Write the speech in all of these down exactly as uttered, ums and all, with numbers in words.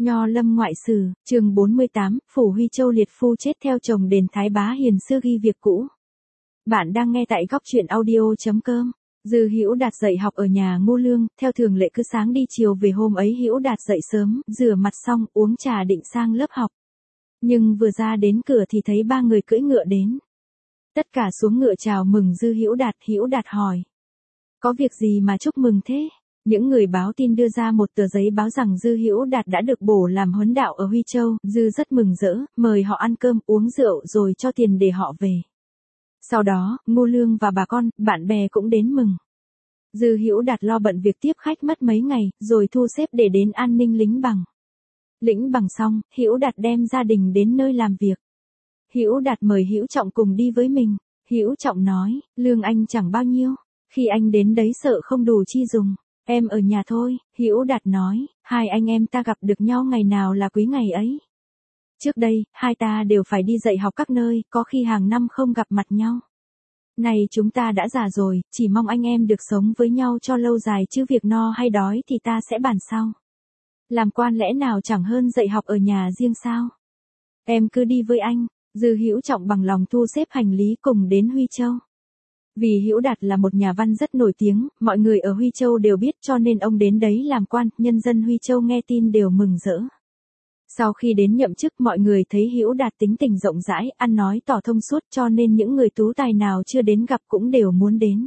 Nho Lâm ngoại sử, chương bốn mươi tám, Phủ Huy Châu liệt phu chết theo chồng đền Thái Bá hiền xưa ghi việc cũ. Bạn đang nghe tại góc truyện audio.com. Dư Hữu Đạt dạy học ở nhà Ngô Lương, theo thường lệ cứ sáng đi chiều về. Hôm ấy Hữu Đạt dậy sớm, rửa mặt xong, uống trà định sang lớp học. Nhưng vừa ra đến cửa thì thấy ba người cưỡi ngựa đến. Tất cả xuống ngựa chào mừng Dư Hữu Đạt. Hữu Đạt hỏi: có việc gì mà chúc mừng thế? Những người báo tin đưa ra một tờ giấy báo rằng Dư Hữu Đạt đã được bổ làm huấn đạo ở Huy Châu. Dư rất mừng rỡ, mời họ ăn cơm, uống rượu rồi cho tiền để họ về. Sau đó, Ngô Lương và bà con, bạn bè cũng đến mừng. Dư Hữu Đạt lo bận việc tiếp khách mất mấy ngày, rồi thu xếp để đến an ninh Lĩnh Bằng. Lĩnh Bằng xong, Hữu Đạt đem gia đình đến nơi làm việc. Hữu Đạt mời Hữu Trọng cùng đi với mình. Hữu Trọng nói: lương anh chẳng bao nhiêu, khi anh đến đấy sợ không đủ chi dùng. Em ở nhà thôi. Hữu Đạt nói: hai anh em ta gặp được nhau ngày nào là quý ngày ấy. Trước đây, hai ta đều phải đi dạy học các nơi, có khi hàng năm không gặp mặt nhau. Này chúng ta đã già rồi, chỉ mong anh em được sống với nhau cho lâu dài, chứ việc no hay đói thì ta sẽ bàn sau. Làm quan lẽ nào chẳng hơn dạy học ở nhà riêng sao? Em cứ đi với anh. Dư Hữu Trọng bằng lòng thu xếp hành lý cùng đến Huy Châu. Vì Hữu Đạt là một nhà văn rất nổi tiếng, mọi người ở Huy Châu đều biết, cho nên ông đến đấy làm quan, nhân dân Huy Châu nghe tin đều mừng rỡ. Sau khi đến nhậm chức, mọi người thấy Hữu Đạt tính tình rộng rãi, ăn nói tỏ thông suốt, cho nên những người tú tài nào chưa đến gặp cũng đều muốn đến.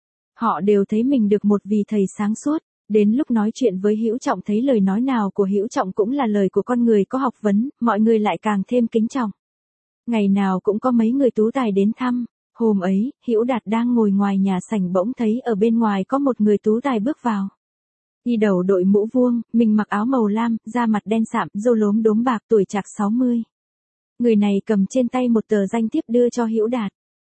Họ đều thấy mình được một vị thầy sáng suốt. Đến lúc nói chuyện với Hữu Trọng thấy lời nói nào của Hữu Trọng cũng là lời của con người có học vấn, mọi người lại càng thêm kính trọng. Ngày nào cũng có mấy người tú tài đến thăm. Hôm ấy, Hữu Đạt đang ngồi ngoài nhà sảnh bỗng thấy ở bên ngoài có một người tú tài bước vào. Y đầu đội mũ vuông, mình mặc áo màu lam, da mặt đen sạm, râu lốm đốm bạc, tuổi trạc sáu mươi. Người này cầm trên tay một tờ danh thiếp đưa cho Hữu Đạt.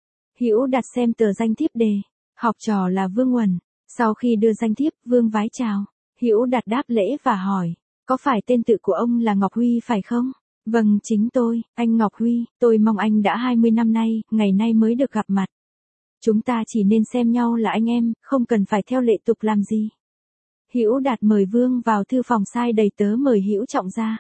Hữu Đạt xem tờ danh thiếp đề: học trò là Vương Uẩn. Sau khi đưa danh thiếp, Vương vái chào. Hữu Đạt đáp lễ và hỏi: có phải tên tự của ông là Ngọc Huy phải không? Vâng, chính tôi, anh Ngọc Huy. Tôi mong anh đã hai mươi năm nay, ngày nay mới được gặp mặt. Chúng ta chỉ nên xem nhau là anh em, không cần phải theo lệ tục làm gì. Hữu Đạt mời Vương vào thư phòng, sai đầy tớ mời Hữu Trọng ra.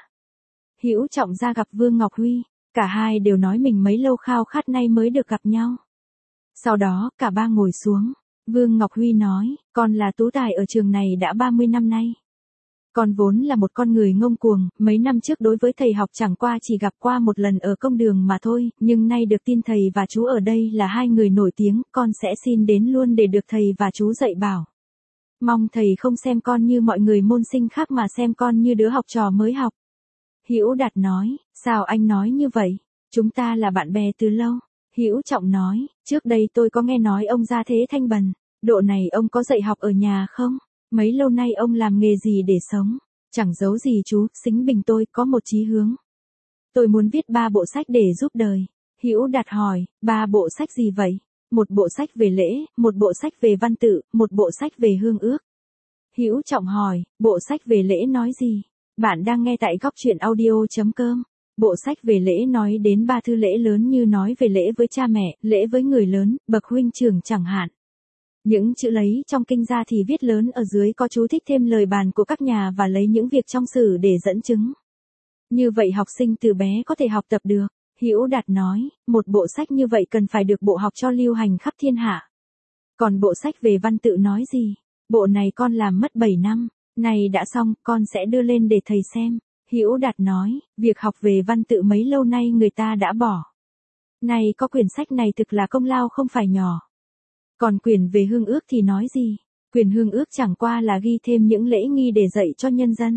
Hữu Trọng ra gặp Vương Ngọc Huy, cả hai đều nói mình mấy lâu khao khát nay mới được gặp nhau. Sau đó, cả ba ngồi xuống. Vương Ngọc Huy nói: con là tú tài ở trường này đã ba mươi năm nay. Con vốn là một con người ngông cuồng, mấy năm trước đối với thầy học chẳng qua chỉ gặp qua một lần ở công đường mà thôi, nhưng nay được tin thầy và chú ở đây là hai người nổi tiếng, con sẽ xin đến luôn để được thầy và chú dạy bảo. Mong thầy không xem con như mọi người môn sinh khác mà xem con như đứa học trò mới học. Hữu Đạt nói: sao anh nói như vậy? Chúng ta là bạn bè từ lâu. Hữu Trọng nói: trước đây tôi có nghe nói ông gia thế thanh bần, độ này ông có dạy học ở nhà không? Mấy lâu nay ông làm nghề gì để sống? Chẳng giấu gì chú, Sính Bình tôi có một chí hướng. Tôi muốn viết ba bộ sách để giúp đời. Hữu Đạt hỏi: ba bộ sách gì vậy? Một bộ sách về lễ, một bộ sách về văn tự, một bộ sách về hương ước. Hữu Trọng hỏi: bộ sách về lễ nói gì? Bạn đang nghe tại góc truyện audio.com. Bộ sách về lễ nói đến ba thư lễ lớn, như nói về lễ với cha mẹ, lễ với người lớn, bậc huynh trưởng chẳng hạn. Những chữ lấy trong kinh ra thì viết lớn ở dưới có chú thích thêm lời bàn của các nhà và lấy những việc trong sử để dẫn chứng. Như vậy học sinh từ bé có thể học tập được. Hữu Đạt nói: một bộ sách như vậy cần phải được bộ học cho lưu hành khắp thiên hạ. Còn bộ sách về văn tự nói gì? Bộ này con làm mất bảy năm, này đã xong, con sẽ đưa lên để thầy xem. Hữu Đạt nói: việc học về văn tự mấy lâu nay người ta đã bỏ. Này có quyển sách này thực là công lao không phải nhỏ. Còn quyển về hương ước thì nói gì? Quyển hương ước chẳng qua là ghi thêm những lễ nghi để dạy cho nhân dân.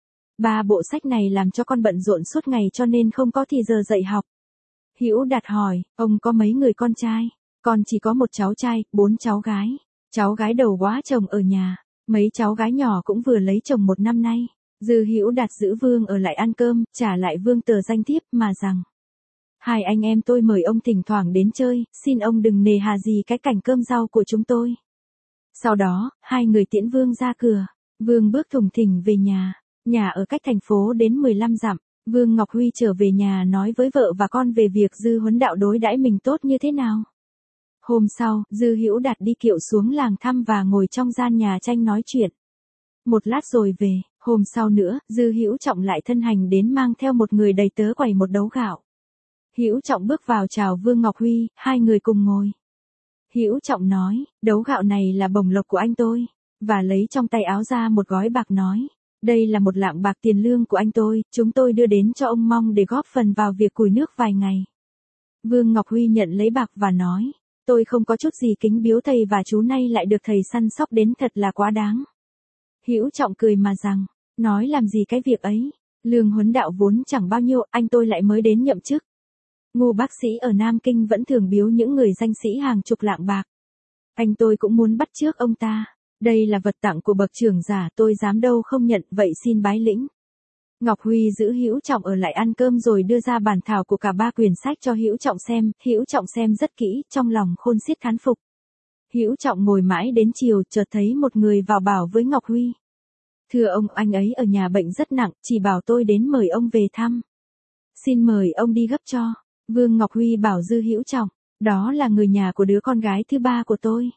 Ba bộ sách này làm cho con bận rộn suốt ngày cho nên không có thì giờ dạy học. Hữu Đạt hỏi: ông có mấy người con trai? Con chỉ có một cháu trai, bốn cháu gái. Cháu gái đầu quá chồng ở nhà. Mấy cháu gái nhỏ cũng vừa lấy chồng một năm nay. Dư Hữu Đạt giữ Vương ở lại ăn cơm, trả lại Vương tờ danh thiếp mà rằng: hai anh em tôi mời ông thỉnh thoảng đến chơi, xin ông đừng nề hà gì cái cảnh cơm rau của chúng tôi. Sau đó, hai người tiễn Vương ra cửa. Vương bước thùng thình về nhà. Nhà ở cách thành phố đến mười lăm dặm. Vương Ngọc Huy trở về nhà nói với vợ và con về việc Dư huấn đạo đối đãi mình tốt như thế nào. Hôm sau, Dư Hữu Đạt đi kiệu xuống làng thăm và ngồi trong gian nhà tranh nói chuyện. Một lát rồi về, Hôm sau nữa, Dư Hữu Trọng lại thân hành đến mang theo một người đầy tớ quầy một đấu gạo. Hữu Trọng bước vào chào Vương Ngọc Huy, hai người cùng ngồi. Hữu Trọng nói, đấu gạo này là bổng lộc của anh tôi, và lấy trong tay áo ra một gói bạc nói, đây là một lạng bạc tiền lương của anh tôi, chúng tôi đưa đến cho ông Mong để góp phần vào việc củi nước vài ngày. Vương Ngọc Huy nhận lấy bạc và nói, tôi không có chút gì kính biếu thầy và chú nay lại được thầy săn sóc đến thật là quá đáng. Hữu Trọng cười mà rằng, nói làm gì cái việc ấy, lương huấn đạo vốn chẳng bao nhiêu, anh tôi lại mới đến nhậm chức. Ngô bác sĩ ở Nam Kinh vẫn thường biếu những người danh sĩ hàng chục lạng bạc. Anh tôi cũng muốn bắt chước ông ta. Đây là vật tặng của bậc trưởng giả, tôi dám đâu không nhận, vậy xin bái lĩnh. Ngọc Huy giữ Hữu Trọng ở lại ăn cơm rồi đưa ra bản thảo của cả ba quyển sách cho Hữu Trọng xem, Hữu Trọng xem rất kỹ, trong lòng khôn xiết thán phục. Hữu Trọng ngồi mãi đến chiều, chợt thấy một người vào bảo với Ngọc Huy. Thưa ông, anh ấy ở nhà bệnh rất nặng, chỉ bảo tôi đến mời ông về thăm. Xin mời ông đi gấp cho. Vương Ngọc Huy bảo Dư Hữu Trọng, đó là người nhà của đứa con gái thứ ba của tôi.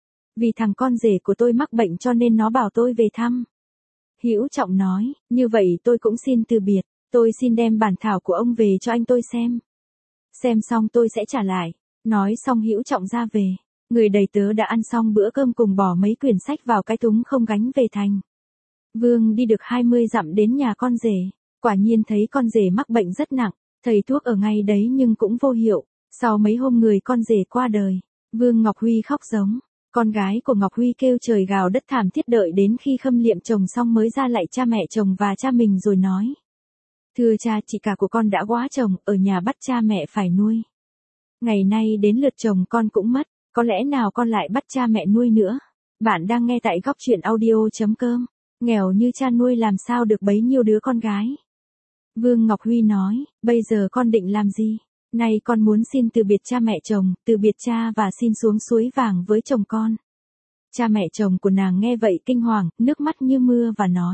Vì thằng con rể của tôi mắc bệnh cho nên nó bảo tôi về thăm. Hữu Trọng nói, như vậy tôi cũng xin từ biệt, tôi xin đem bản thảo của ông về cho anh tôi xem. Xem xong tôi sẽ trả lại. Nói xong Hữu Trọng ra về. Người đầy tớ đã ăn xong bữa cơm cùng bỏ mấy quyển sách vào cái thúng không gánh về thành. Vương đi được hai mươi dặm đến nhà con rể. Quả nhiên thấy con rể mắc bệnh rất nặng. Thầy thuốc ở ngay đấy nhưng cũng vô hiệu. Sau mấy hôm người con rể qua đời, Vương Ngọc Huy khóc giống. Con gái của Ngọc Huy kêu trời gào đất thảm thiết, đợi đến khi khâm liệm chồng xong mới ra lạy cha mẹ chồng và cha mình rồi nói. Thưa cha, chị cả của con đã quá chồng, ở nhà bắt cha mẹ phải nuôi. Ngày nay đến lượt chồng con cũng mất, có lẽ nào con lại bắt cha mẹ nuôi nữa. Bạn đang nghe tại góc truyện audio.com. Nghèo như cha nuôi làm sao được bấy nhiêu đứa con gái. Vương Ngọc Huy nói, bây giờ con định làm gì? Nay con muốn xin từ biệt cha mẹ chồng, từ biệt cha và xin xuống suối vàng với chồng con. Cha mẹ chồng của nàng nghe vậy kinh hoàng, nước mắt như mưa và nói.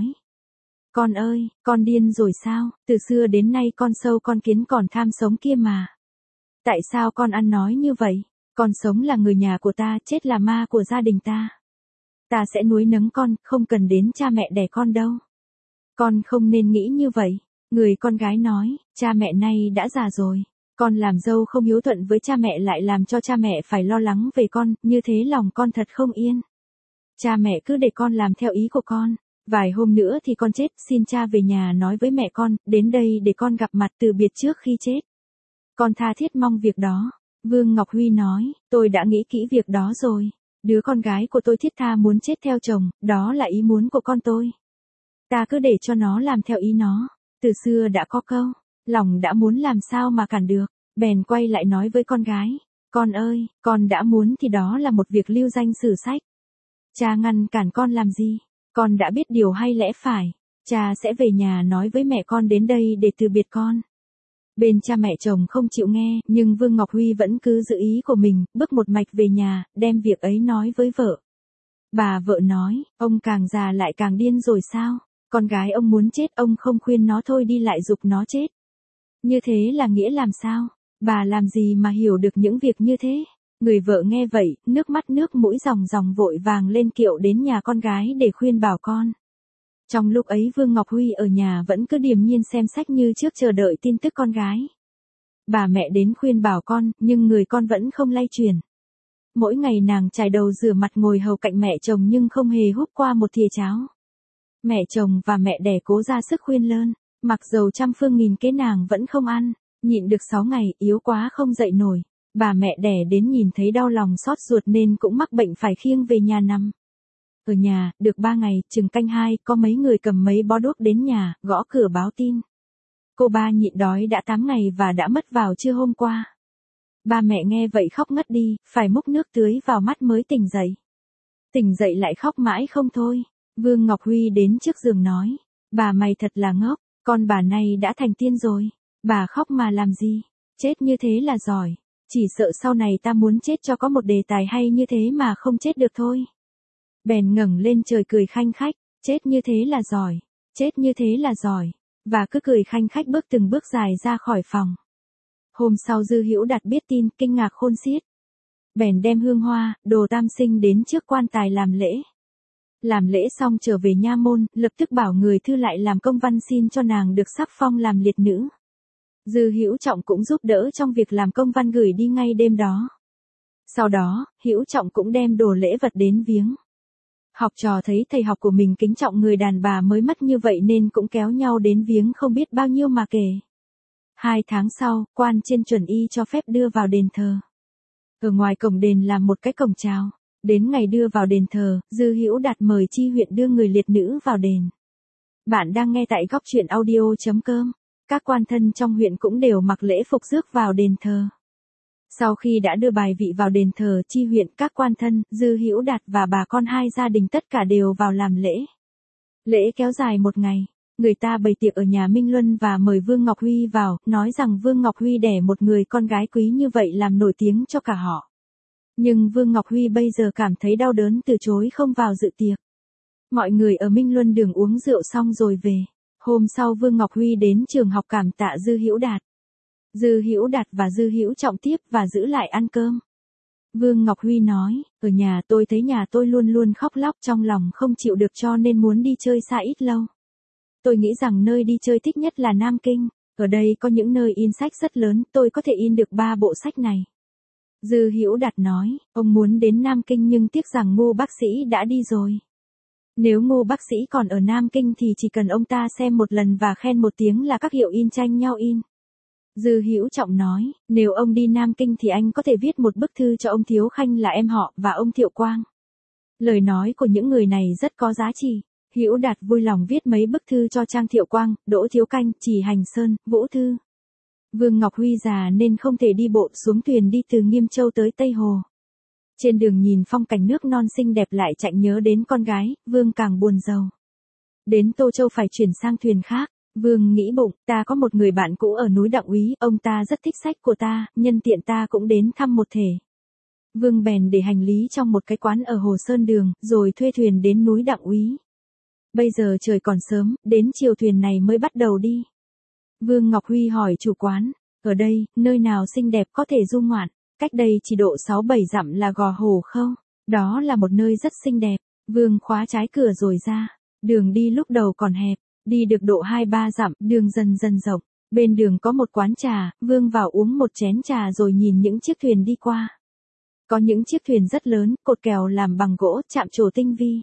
Con ơi, con điên rồi sao, từ xưa đến nay con sâu con kiến còn tham sống kia mà. Tại sao con ăn nói như vậy? Con sống là người nhà của ta, chết là ma của gia đình ta. Ta sẽ nuôi nấng con, không cần đến cha mẹ đẻ con đâu. Con không nên nghĩ như vậy. Người con gái nói, cha mẹ nay đã già rồi. Con làm dâu không hiếu thuận với cha mẹ lại làm cho cha mẹ phải lo lắng về con, như thế lòng con thật không yên. Cha mẹ cứ để con làm theo ý của con. Vài hôm nữa thì con chết, xin cha về nhà nói với mẹ con, đến đây để con gặp mặt từ biệt trước khi chết. Con tha thiết mong việc đó. Vương Ngọc Huy nói, tôi đã nghĩ kỹ việc đó rồi. Đứa con gái của tôi thiết tha muốn chết theo chồng, đó là ý muốn của con tôi. Ta cứ để cho nó làm theo ý nó. Từ xưa đã có câu, lòng đã muốn làm sao mà cản được. Bèn quay lại nói với con gái, con ơi, con đã muốn thì đó là một việc lưu danh sử sách. Cha ngăn cản con làm gì? Con đã biết điều hay lẽ phải. Cha sẽ về nhà nói với mẹ con đến đây để từ biệt con. Bên cha mẹ chồng không chịu nghe, nhưng Vương Ngọc Huy vẫn cứ giữ ý của mình, bước một mạch về nhà, đem việc ấy nói với vợ. Bà vợ nói, ông càng già lại càng điên rồi sao? Con gái ông muốn chết, ông không khuyên nó thôi đi lại giục nó chết. Như thế là nghĩa làm sao? Bà làm gì mà hiểu được những việc như thế? Người vợ nghe vậy, nước mắt nước mũi ròng ròng vội vàng lên kiệu đến nhà con gái để khuyên bảo con. Trong lúc ấy Vương Ngọc Huy ở nhà vẫn cứ điềm nhiên xem sách như trước, chờ đợi tin tức con gái. Bà mẹ đến khuyên bảo con, nhưng người con vẫn không lay chuyển. Mỗi ngày nàng chải đầu rửa mặt ngồi hầu cạnh mẹ chồng nhưng không hề húp qua một thìa cháo. Mẹ chồng và mẹ đẻ cố ra sức khuyên lơn, mặc dầu trăm phương nghìn kế nàng vẫn không ăn, nhịn được sáu ngày, yếu quá không dậy nổi. Bà mẹ đẻ đến nhìn thấy đau lòng xót ruột nên cũng mắc bệnh phải khiêng về nhà nằm. Ở nhà, được ba ngày, chừng canh hai, có mấy người cầm mấy bó đuốc đến nhà, gõ cửa báo tin. Cô ba nhịn đói đã tám ngày và đã mất vào trưa hôm qua. Ba mẹ nghe vậy khóc ngất đi, phải múc nước tưới vào mắt mới tỉnh dậy. Tỉnh dậy lại khóc mãi không thôi. Vương Ngọc Huy đến trước giường nói, bà mày thật là ngốc, con bà này đã thành tiên rồi. Bà khóc mà làm gì, chết như thế là giỏi. Chỉ sợ sau này ta muốn chết cho có một đề tài hay như thế mà không chết được thôi. Bèn ngẩng lên trời cười khanh khách, chết như thế là giỏi, chết như thế là giỏi, và cứ cười khanh khách bước từng bước dài ra khỏi phòng. Hôm sau Dư Hữu Đạt biết tin, kinh ngạc khôn xiết. Bèn đem hương hoa, đồ tam sinh đến trước quan tài làm lễ. Làm lễ xong trở về nha môn, lập tức bảo người thư lại làm công văn xin cho nàng được sắc phong làm liệt nữ. Dư Hữu Trọng cũng giúp đỡ trong việc làm công văn gửi đi ngay đêm đó. Sau đó, Hữu Trọng cũng đem đồ lễ vật đến viếng. Học trò thấy thầy học của mình kính trọng người đàn bà mới mất như vậy nên cũng kéo nhau đến viếng không biết bao nhiêu mà kể. Hai tháng sau, quan trên chuẩn y cho phép đưa vào đền thờ. Ở ngoài cổng đền làm một cái cổng chào. Đến ngày đưa vào đền thờ, Dư Hữu Đạt mời chi huyện đưa người liệt nữ vào đền. Bạn đang nghe tại góc truyện audio chấm com. Các quan thân trong huyện cũng đều mặc lễ phục rước vào đền thờ. Sau khi đã đưa bài vị vào đền thờ, chi huyện, các quan thân, Dư Hữu Đạt và bà con hai gia đình tất cả đều vào làm lễ. Lễ kéo dài một ngày, người ta bày tiệc ở nhà Minh Luân và mời Vương Ngọc Huy vào, nói rằng Vương Ngọc Huy đẻ một người con gái quý như vậy làm nổi tiếng cho cả họ. Nhưng Vương Ngọc Huy bây giờ cảm thấy đau đớn từ chối không vào dự tiệc. Mọi người ở Minh Luân đường uống rượu xong rồi về. Hôm sau Vương Ngọc Huy đến trường học cảm tạ Dư Hữu Đạt. Dư Hữu Đạt và Dư Hữu Trọng tiếp và giữ lại ăn cơm. Vương Ngọc Huy nói, ở nhà tôi thấy nhà tôi luôn luôn khóc lóc trong lòng không chịu được cho nên muốn đi chơi xa ít lâu. Tôi nghĩ rằng nơi đi chơi thích nhất là Nam Kinh. Ở đây có những nơi in sách rất lớn, tôi có thể in được ba bộ sách này. Dư Hữu Đạt nói, ông muốn đến Nam Kinh nhưng tiếc rằng Ngô bác sĩ đã đi rồi. Nếu Ngô bác sĩ còn ở Nam Kinh thì chỉ cần ông ta xem một lần và khen một tiếng là các hiệu in tranh nhau in. Dư Hữu Trọng nói, nếu ông đi Nam Kinh thì anh có thể viết một bức thư cho ông Thiếu Khanh là em họ và ông Thiệu Quang. Lời nói của những người này rất có giá trị. Hữu Đạt vui lòng viết mấy bức thư cho Trang Thiệu Quang, Đỗ Thiếu Canh, Trì Hành Sơn, Vũ Thư. Vương Ngọc Huy già nên không thể đi bộ xuống thuyền đi từ Nghiêm Châu tới Tây Hồ. Trên đường nhìn phong cảnh nước non xinh đẹp lại chạy nhớ đến con gái, Vương càng buồn rầu. Đến Tô Châu phải chuyển sang thuyền khác, Vương nghĩ bụng, ta có một người bạn cũ ở núi Đặng Úy, ông ta rất thích sách của ta, nhân tiện ta cũng đến thăm một thể. Vương bèn để hành lý trong một cái quán ở Hồ Sơn Đường, rồi thuê thuyền đến núi Đặng Úy. Bây giờ trời còn sớm, đến chiều thuyền này mới bắt đầu đi. Vương Ngọc Huy hỏi chủ quán, ở đây, nơi nào xinh đẹp có thể du ngoạn, cách đây chỉ độ sáu bảy dặm là Gò Hồ không? Đó là một nơi rất xinh đẹp. Vương khóa trái cửa rồi ra. Đường đi lúc đầu còn hẹp, đi được độ hai ba dặm, đường dần dần rộng. Bên đường có một quán trà, Vương vào uống một chén trà rồi nhìn những chiếc thuyền đi qua. Có những chiếc thuyền rất lớn, cột kèo làm bằng gỗ, chạm trổ tinh vi.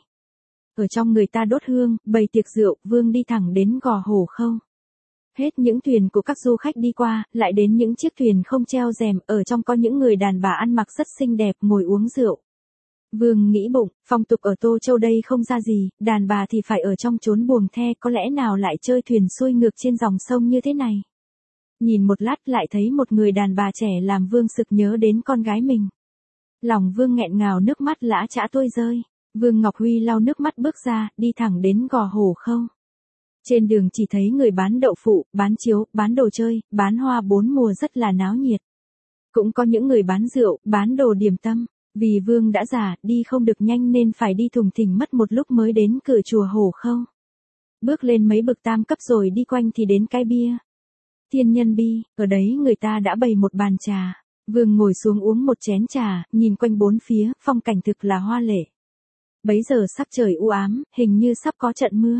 Ở trong người ta đốt hương, bày tiệc rượu, Vương đi thẳng đến Gò Hồ Khâu. Hết những thuyền của các du khách đi qua, lại đến những chiếc thuyền không treo rèm, ở trong có những người đàn bà ăn mặc rất xinh đẹp ngồi uống rượu. Vương nghĩ bụng, phong tục ở Tô Châu đây không ra gì, đàn bà thì phải ở trong chốn buồng the, có lẽ nào lại chơi thuyền xuôi ngược trên dòng sông như thế này. Nhìn một lát lại thấy một người đàn bà trẻ làm Vương sực nhớ đến con gái mình. Lòng Vương nghẹn ngào nước mắt lã chã tuôn rơi. Vương Ngọc Huy lau nước mắt bước ra, đi thẳng đến Gò Hồ Khâu. Trên đường chỉ thấy người bán đậu phụ, bán chiếu, bán đồ chơi, bán hoa bốn mùa rất là náo nhiệt. Cũng có những người bán rượu, bán đồ điểm tâm. Vì Vương đã già, đi không được nhanh nên phải đi thùng thình mất một lúc mới đến cửa chùa Hồ Khâu. Bước lên mấy bậc tam cấp rồi đi quanh thì đến cái bia. Thiên Nhân Bi, ở đấy người ta đã bày một bàn trà. Vương ngồi xuống uống một chén trà, nhìn quanh bốn phía, phong cảnh thực là hoa lệ. Bấy giờ sắc trời u ám, hình như sắp có trận mưa.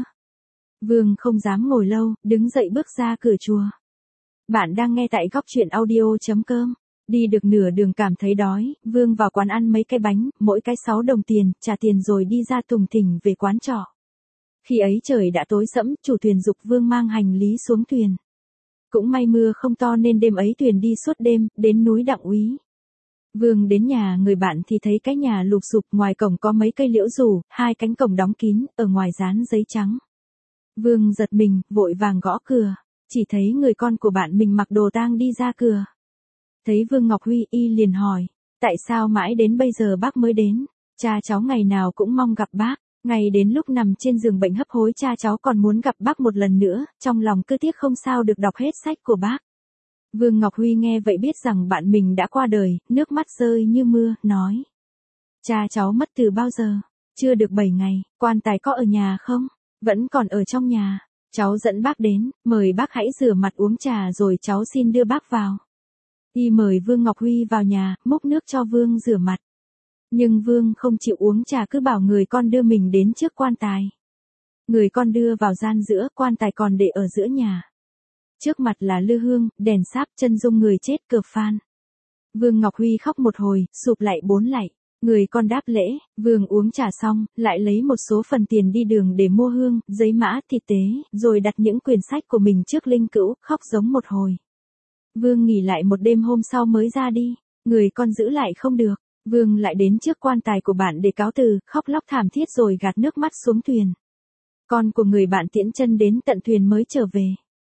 Vương không dám ngồi lâu, đứng dậy bước ra cửa chùa. Bạn đang nghe tại góc truyện audio chấm com. Đi được nửa đường cảm thấy đói, Vương vào quán ăn mấy cái bánh, mỗi cái sáu đồng tiền, trả tiền rồi đi ra tùng thình về quán trọ. Khi ấy trời đã tối sẫm, chủ thuyền giục Vương mang hành lý xuống thuyền. Cũng may mưa không to nên đêm ấy thuyền đi suốt đêm, đến núi Đặng Úy. Vương đến nhà người bạn thì thấy cái nhà lụp xụp, ngoài cổng có mấy cây liễu rủ, hai cánh cổng đóng kín, ở ngoài dán giấy trắng. Vương giật mình, vội vàng gõ cửa, chỉ thấy người con của bạn mình mặc đồ tang đi ra cửa. Thấy Vương Ngọc Huy, y liền hỏi, tại sao mãi đến bây giờ bác mới đến? Cha cháu ngày nào cũng mong gặp bác, ngày đến lúc nằm trên giường bệnh hấp hối cha cháu còn muốn gặp bác một lần nữa, trong lòng cứ tiếc không sao được đọc hết sách của bác. Vương Ngọc Huy nghe vậy biết rằng bạn mình đã qua đời, nước mắt rơi như mưa, nói. Cha cháu mất từ bao giờ? Chưa được bảy ngày, quan tài có ở nhà không? Vẫn còn ở trong nhà. Cháu dẫn bác đến, mời bác hãy rửa mặt uống trà rồi cháu xin đưa bác vào. Y mời Vương Ngọc Huy vào nhà, múc nước cho Vương rửa mặt. Nhưng Vương không chịu uống trà cứ bảo người con đưa mình đến trước quan tài. Người con đưa vào gian giữa, quan tài còn để ở giữa nhà. Trước mặt là lư hương, đèn sáp, chân dung người chết, cờ phan. Vương Ngọc Huy khóc một hồi, sụp lại bốn lạy. Người con đáp lễ, Vương uống trà xong, lại lấy một số phần tiền đi đường để mua hương, giấy mã, thịt tế, rồi đặt những quyển sách của mình trước linh cữu, khóc giống một hồi. Vương nghỉ lại một đêm, hôm sau mới ra đi. Người con giữ lại không được. Vương lại đến trước quan tài của bạn để cáo từ, khóc lóc thảm thiết rồi gạt nước mắt xuống thuyền. Con của người bạn tiễn chân đến tận thuyền mới trở về.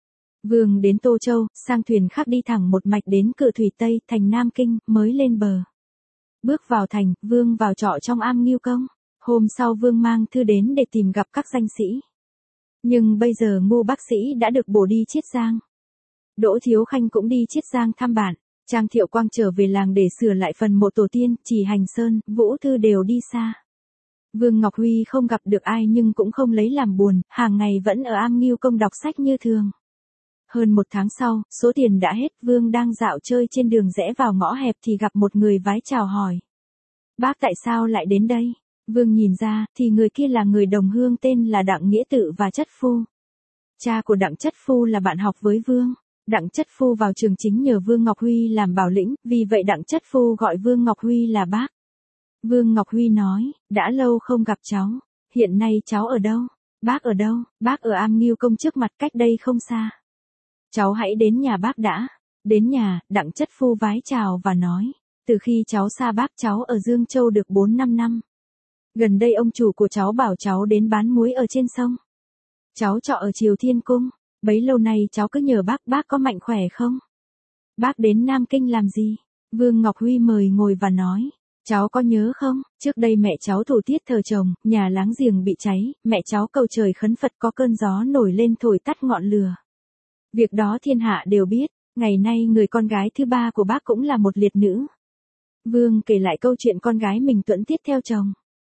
Vương đến Tô Châu, sang thuyền khác đi thẳng một mạch đến cửa thủy Tây, thành Nam Kinh, mới lên bờ. Bước vào thành, Vương vào trọ trong Am Ngưu Công. Hôm sau Vương mang thư đến để tìm gặp các danh sĩ. Nhưng bây giờ Ngô bác sĩ đã được bổ đi Chiết Giang. Đỗ Thiếu Khanh cũng đi Chiết Giang thăm bạn. Trang Thiệu Quang trở về làng để sửa lại phần mộ tổ tiên, Chỉ Hành Sơn, Vũ Thư đều đi xa. Vương Ngọc Huy không gặp được ai nhưng cũng không lấy làm buồn, hàng ngày vẫn ở Am Ngưu Công đọc sách như thường. Hơn một tháng sau, số tiền đã hết, Vương đang dạo chơi trên đường rẽ vào ngõ hẹp thì gặp một người vái chào hỏi. Bác tại sao lại đến đây? Vương nhìn ra, thì người kia là người đồng hương tên là Đặng Nghĩa Tự và Chất Phu. Cha của Đặng Chất Phu là bạn học với Vương. Đặng Chất Phu vào trường chính nhờ Vương Ngọc Huy làm bảo lĩnh, vì vậy Đặng Chất Phu gọi Vương Ngọc Huy là bác. Vương Ngọc Huy nói, đã lâu không gặp cháu, hiện nay cháu ở đâu? Bác ở đâu? Bác ở Am Ngưu Công trước mặt cách đây không xa. Cháu hãy đến nhà bác đã. Đến nhà, Đặng Chất Phu vái chào và nói, từ khi cháu xa bác cháu ở Dương Châu được bốn năm năm. Gần đây ông chủ của cháu bảo cháu đến bán muối ở trên sông. Cháu trọ ở Triều Thiên Cung. Bấy lâu nay cháu cứ nhờ bác, bác có mạnh khỏe không? Bác đến Nam Kinh làm gì? Vương Ngọc Huy mời ngồi và nói, cháu có nhớ không, trước đây mẹ cháu thủ tiết thờ chồng, nhà láng giềng bị cháy, mẹ cháu cầu trời khấn Phật có cơn gió nổi lên thổi tắt ngọn lửa. Việc đó thiên hạ đều biết, ngày nay người con gái thứ ba của bác cũng là một liệt nữ. Vương kể lại câu chuyện con gái mình tuẫn tiết theo chồng.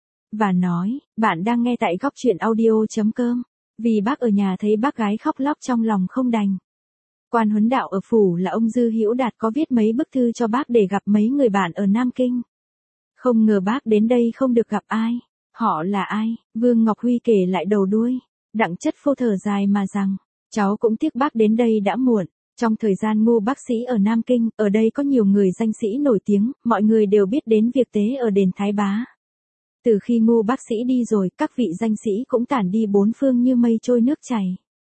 Và nói, bạn đang nghe tại góc truyện audio chấm com. Vì bác ở nhà thấy bác gái khóc lóc trong lòng không đành. Quan huấn đạo ở phủ là ông Dư Hữu Đạt có viết mấy bức thư cho bác để gặp mấy người bạn ở Nam Kinh. Không ngờ bác đến đây không được gặp ai. Họ là ai? Vương Ngọc Huy kể lại đầu đuôi. Đặng Chất Phu thở dài mà rằng, cháu cũng tiếc bác đến đây đã muộn. Trong thời gian Ngô bác sĩ ở Nam Kinh, ở đây có nhiều người danh sĩ nổi tiếng, mọi người đều biết đến việc tế ở đền Thái Bá. Từ khi Ngô bác sĩ đi rồi, các vị danh sĩ cũng tản đi bốn phương như mây trôi nước chảy.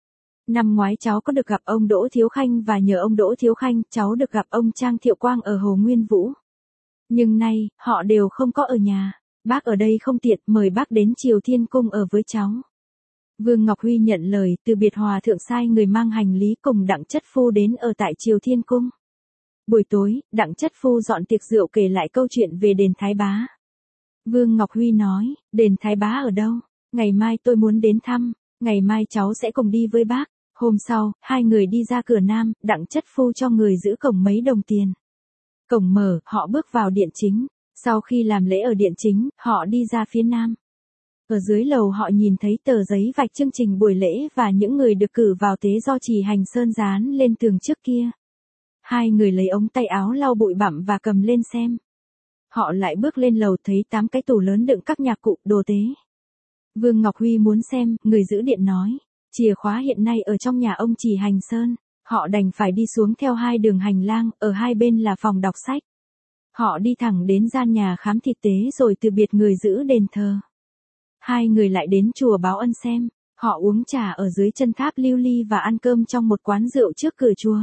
Năm ngoái cháu có được gặp ông Đỗ Thiếu Khanh và nhờ ông Đỗ Thiếu Khanh, cháu được gặp ông Trang Thiệu Quang ở Hồ Nguyên Vũ. Nhưng nay, họ đều không có ở nhà. Bác ở đây không tiện, mời bác đến Triều Thiên Cung ở với cháu. Vương Ngọc Huy nhận lời, từ biệt hòa thượng sai người mang hành lý cùng Đặng Chất Phu đến ở tại Triều Thiên Cung. Buổi tối, Đặng Chất Phu dọn tiệc rượu kể lại câu chuyện về đền Thái Bá. Vương Ngọc Huy nói, đền Thái Bá ở đâu? Ngày mai tôi muốn đến thăm, ngày mai cháu sẽ cùng đi với bác. Hôm sau, hai người đi ra cửa Nam, Đặng Chất Phu cho người giữ cổng mấy đồng tiền. Cổng mở, họ bước vào điện chính. Sau khi làm lễ ở điện chính, họ đi ra phía Nam. Ở dưới lầu họ nhìn thấy tờ giấy vạch chương trình buổi lễ và những người được cử vào tế do Chỉ Hành Sơn dán lên tường trước kia. Hai người lấy ống tay áo lau bụi bặm và cầm lên xem. Họ lại bước lên lầu thấy tám cái tủ lớn đựng các nhạc cụ, đồ tế. Vương Ngọc Huy muốn xem, người giữ điện nói, chìa khóa hiện nay ở trong nhà ông Chỉ Hành Sơn. Họ đành phải đi xuống theo hai đường hành lang, ở hai bên là phòng đọc sách. Họ đi thẳng đến gian nhà khám thịt tế rồi từ biệt người giữ đền thờ. Hai người lại đến chùa Báo Ân xem, họ uống trà ở dưới chân tháp lưu ly và ăn cơm trong một quán rượu trước cửa chùa.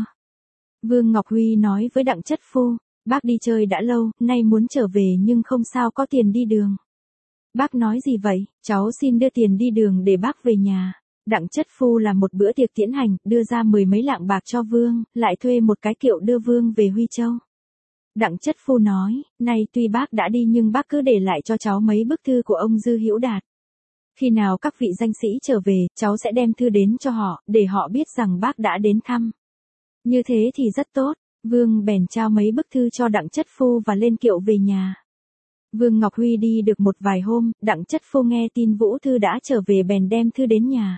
Vương Ngọc Huy nói với Đặng Chất Phu, bác đi chơi đã lâu, nay muốn trở về nhưng không sao có tiền đi đường. Bác nói gì vậy? Cháu xin đưa tiền đi đường để bác về nhà. Đặng Chất Phu làm một bữa tiệc tiễn hành, đưa ra mười mấy lạng bạc cho Vương, lại thuê một cái kiệu đưa Vương về Huy Châu. Đặng Chất Phu nói, nay tuy bác đã đi nhưng bác cứ để lại cho cháu mấy bức thư của ông Dư Hữu Đạt. Khi nào các vị danh sĩ trở về, cháu sẽ đem thư đến cho họ, để họ biết rằng bác đã đến thăm. Như thế thì rất tốt. Vương bèn trao mấy bức thư cho Đặng Chất Phu và lên kiệu về nhà. Vương Ngọc Huy đi được một vài hôm, Đặng Chất Phu nghe tin Vũ Thư đã trở về bèn đem thư đến nhà.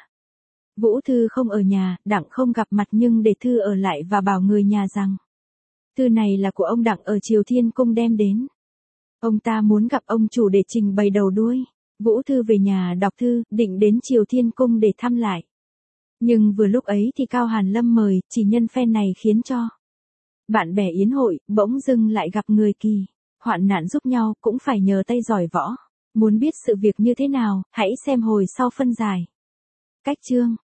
Vũ Thư không ở nhà, Đặng không gặp mặt nhưng để thư ở lại và bảo người nhà rằng, thư này là của ông Đặng ở Triều Thiên Cung đem đến. Ông ta muốn gặp ông chủ để trình bày đầu đuôi. Vũ Thư về nhà đọc thư, định đến Triều Thiên Cung để thăm lại. Nhưng vừa lúc ấy thì Cao Hàn Lâm mời, chỉ nhân phen này khiến cho bạn bè yến hội, bỗng dưng lại gặp người kỳ. Hoạn nạn giúp nhau, cũng phải nhờ tay giỏi võ. Muốn biết sự việc như thế nào, hãy xem hồi sau phân giải. Cách chương